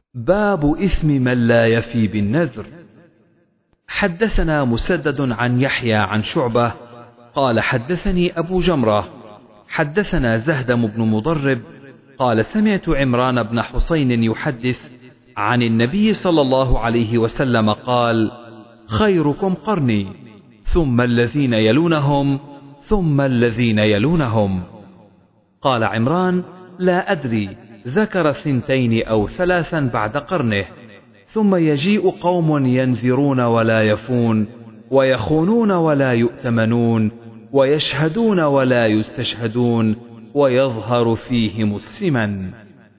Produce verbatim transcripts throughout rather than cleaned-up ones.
باب إثم من لا يفي بالنذر. حدثنا مسدد عن يحيى عن شعبة قال حدثني أبو جمرة حدثنا زهدم بن مضرب قال سمعت عمران بن حسين يحدث عن النبي صلى الله عليه وسلم قال: خيركم قرني ثم الذين يلونهم ثم الذين يلونهم. قال عمران: لا أدري ذكر ثنتين أو ثلاثا بعد قرنه. ثم يجيء قوم ينذرون ولا يفون ويخونون ولا يؤتمنون ويشهدون ولا يستشهدون ويظهر فيهم السمن.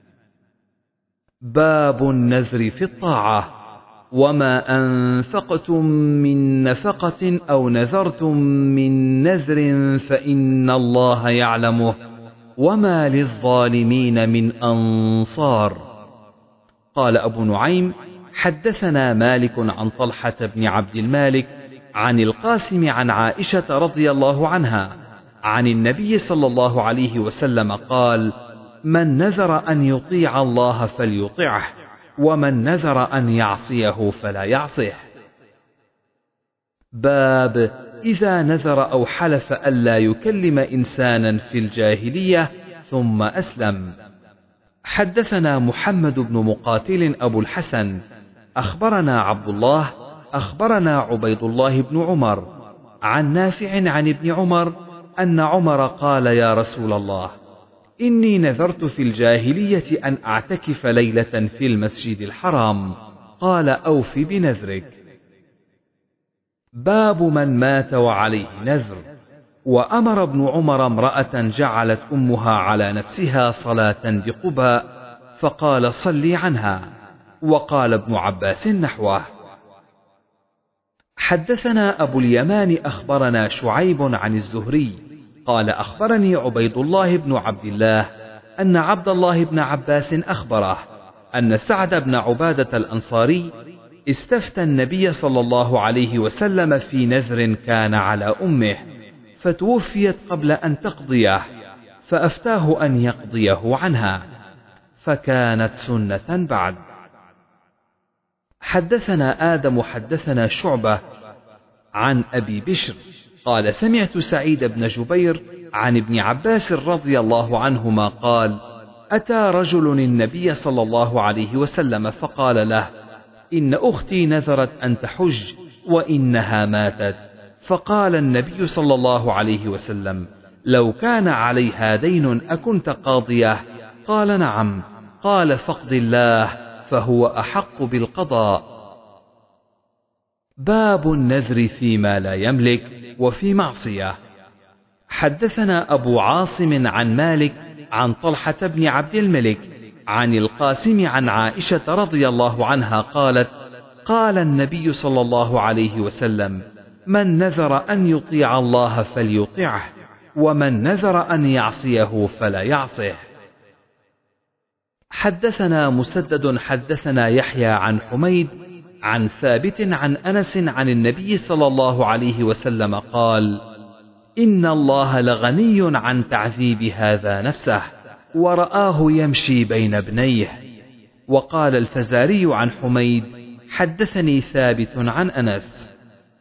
باب النذر في الطاعة. وما أنفقتم من نفقة أو نذرتم من نذر فإن الله يعلمه وما للظالمين من أنصار. قال أبو نعيم: حدثنا مالك عن طلحة بن عبد المالك عن القاسم عن عائشة رضي الله عنها عن النبي صلى الله عليه وسلم قال: من نذر أن يطيع الله فليطعه ومن نذر أن يعصيه فلا يعصيه. باب إذا نذر أو حلف ألا يكلم إنسانا في الجاهلية ثم أسلم. حدثنا محمد بن مقاتل أبو الحسن أخبرنا عبد الله أخبرنا عبيد الله بن عمر عن نافع عن ابن عمر أن عمر قال: يا رسول الله، إني نذرت في الجاهلية أن أعتكف ليلة في المسجد الحرام. قال: أوف بنذرك. باب من مات وعليه نذر. وأمر ابن عمر امرأة جعلت أمها على نفسها صلاة بقباء فقال: صلي عنها. وقال ابن عباس نحوه. حدثنا أبو اليمان أخبرنا شعيب عن الزهري قال: أخبرني عبيد الله بن عبد الله أن عبد الله بن عباس أخبره أن سعد بن عبادة الأنصاري استفتى النبي صلى الله عليه وسلم في نذر كان على أمه فتوفيت قبل أن تقضيه، فأفتاه أن يقضيه عنها، فكانت سنة بعد. حدثنا آدم حدثنا شعبة عن أبي بشر قال: سمعت سعيد بن جبير عن ابن عباس رضي الله عنهما قال: أتى رجل النبي صلى الله عليه وسلم فقال له: إن أختي نذرت أن تحج وإنها ماتت. فقال النبي صلى الله عليه وسلم: لو كان عليها دين أكنت قاضيه؟ قال: نعم. قال: فاقض الله فهو أحق بالقضاء. باب النذر فيما لا يملك وفي معصية. حدثنا أبو عاصم عن مالك عن طلحة بن عبد الملك عن القاسم عن عائشة رضي الله عنها قالت: قال النبي صلى الله عليه وسلم: من نذر أن يطيع الله فليطعه ومن نذر أن يعصيه فلا يعصيه. حدثنا مسدد حدثنا يحيى عن حميد عن ثابت عن أنس عن النبي صلى الله عليه وسلم قال: إن الله لغني عن تعذيب هذا نفسه ورآه يمشي بين ابنيه. وقال الفزاري عن حميد: حدثني ثابت عن أنس.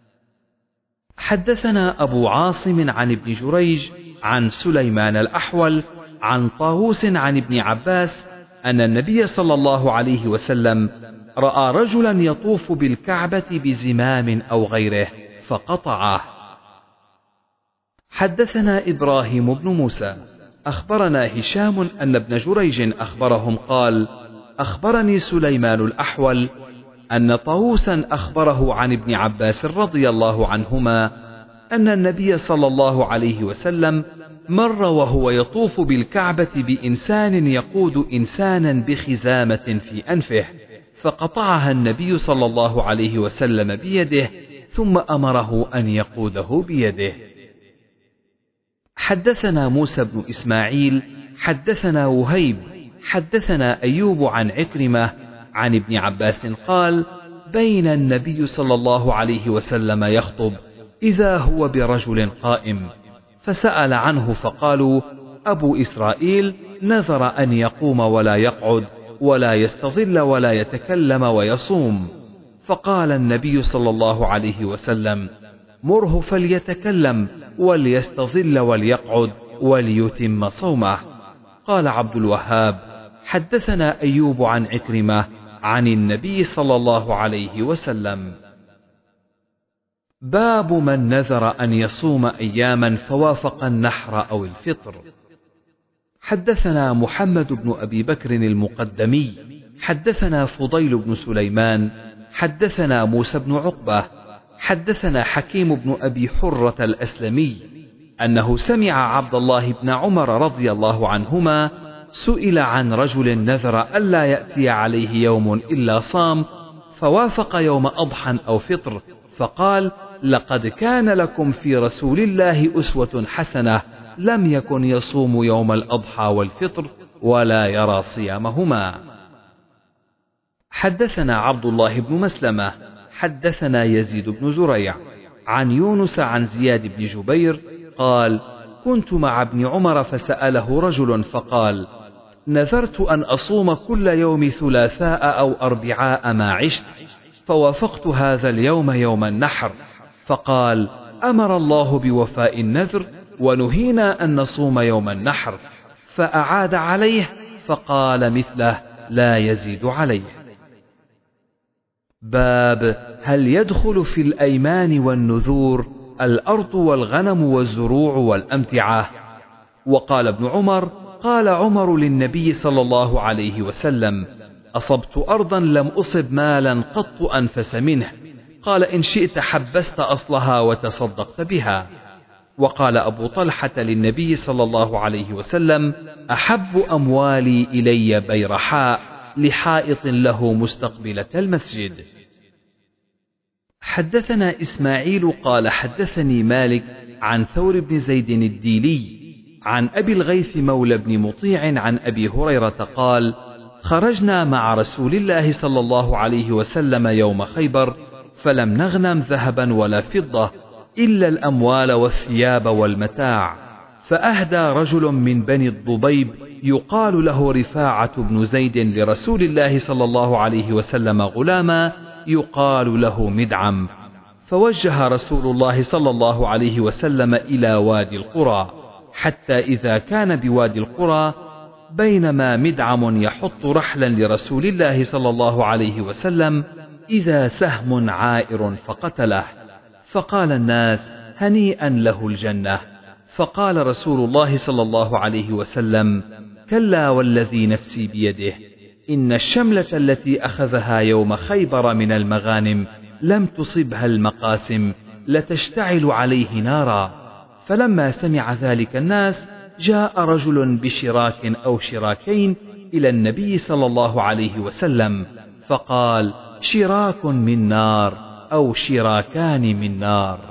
حدثنا أبو عاصم عن ابن جريج عن سليمان الأحول عن طاووس عن ابن عباس أن النبي صلى الله عليه وسلم رأى رجلا يطوف بالكعبة بزمام أو غيره فقطعه. حدثنا إبراهيم بن موسى أخبرنا هشام أن ابن جريج أخبرهم قال: أخبرني سليمان الأحول أن طاووسا أخبره عن ابن عباس رضي الله عنهما أن النبي صلى الله عليه وسلم مر وهو يطوف بالكعبة بإنسان يقود إنسانا بخزامة في أنفه، فقطعها النبي صلى الله عليه وسلم بيده ثم أمره أن يقوده بيده. حدثنا موسى بن إسماعيل حدثنا وهيب حدثنا أيوب عن عكرمة عن ابن عباس قال: بين النبي صلى الله عليه وسلم يخطب إذا هو برجل قائم، فسأل عنه فقالوا: أبو إسرائيل نذر أن يقوم ولا يقعد، ولا يستظل ولا يتكلم ويصوم. فقال النبي صلى الله عليه وسلم: مره فليتكلم وليستظل وليقعد وليتم صومه. قال عبد الوهاب: حدثنا أيوب عن عكرمة عن النبي صلى الله عليه وسلم. باب من نذر أن يصوم أياما فوافق النحر أو الفطر. حدثنا محمد بن أبي بكر المقدمي حدثنا فضيل بن سليمان حدثنا موسى بن عقبة حدثنا حكيم بن أبي حرة الأسلمي أنه سمع عبد الله بن عمر رضي الله عنهما سئل عن رجل نذر ألا يأتي عليه يوم إلا صام فوافق يوم أضحى أو فطر، فقال: لقد كان لكم في رسول الله أسوة حسنة، لم يكن يصوم يوم الأضحى والفطر ولا يرى صيامهما. حدثنا عبد الله بن مسلمة حدثنا يزيد بن زريع عن يونس عن زياد بن جبير قال: كنت مع ابن عمر فسأله رجل فقال: نذرت أن أصوم كل يوم ثلاثاء أو أربعاء ما عشت، فوافقت هذا اليوم يوم النحر، فقال: أمر الله بوفاء النذر ونهينا أن نصوم يوم النحر، فأعاد عليه فقال مثله لا يزيد عليه. باب هل يدخل في الأيمان والنذور الأرض والغنم والزروع والأمتعة؟ وقال ابن عمر: قال عمر للنبي صلى الله عليه وسلم: أصبت أرضا لم أصب مالا قط أنفس منه، قال: إن شئت حبست أصلها وتصدقت بها. وقال أبو طلحة للنبي صلى الله عليه وسلم: أحب أموالي إلي بيرحاء لحائط له مستقبلة المسجد. حدثنا إسماعيل قال حدثني مالك عن ثور بن زيد الديلي عن أبي الغيث مولى بن مطيع عن أبي هريرة قال: خرجنا مع رسول الله صلى الله عليه وسلم يوم خيبر، فلم نغنم ذهبا ولا فضة إلا الأموال والثياب والمتاع، فأهدى رجل من بني الضبيب يقال له رفاعة بن زيد لرسول الله صلى الله عليه وسلم غلاما يقال له مدعم، فوجه رسول الله صلى الله عليه وسلم إلى وادي القرى، حتى إذا كان بوادي القرى بينما مدعم يحط رحلا لرسول الله صلى الله عليه وسلم إذا سهم عائر فقتله، فقال الناس: هنيئا له الجنة. فقال رسول الله صلى الله عليه وسلم: كلا والذي نفسي بيده، إن الشملة التي أخذها يوم خيبر من المغانم لم تصبها المقاسم لتشتعل عليه نارا. فلما سمع ذلك الناس جاء رجل بشراك أو شراكين إلى النبي صلى الله عليه وسلم فقال: شراك من نار أو شراكان من نار.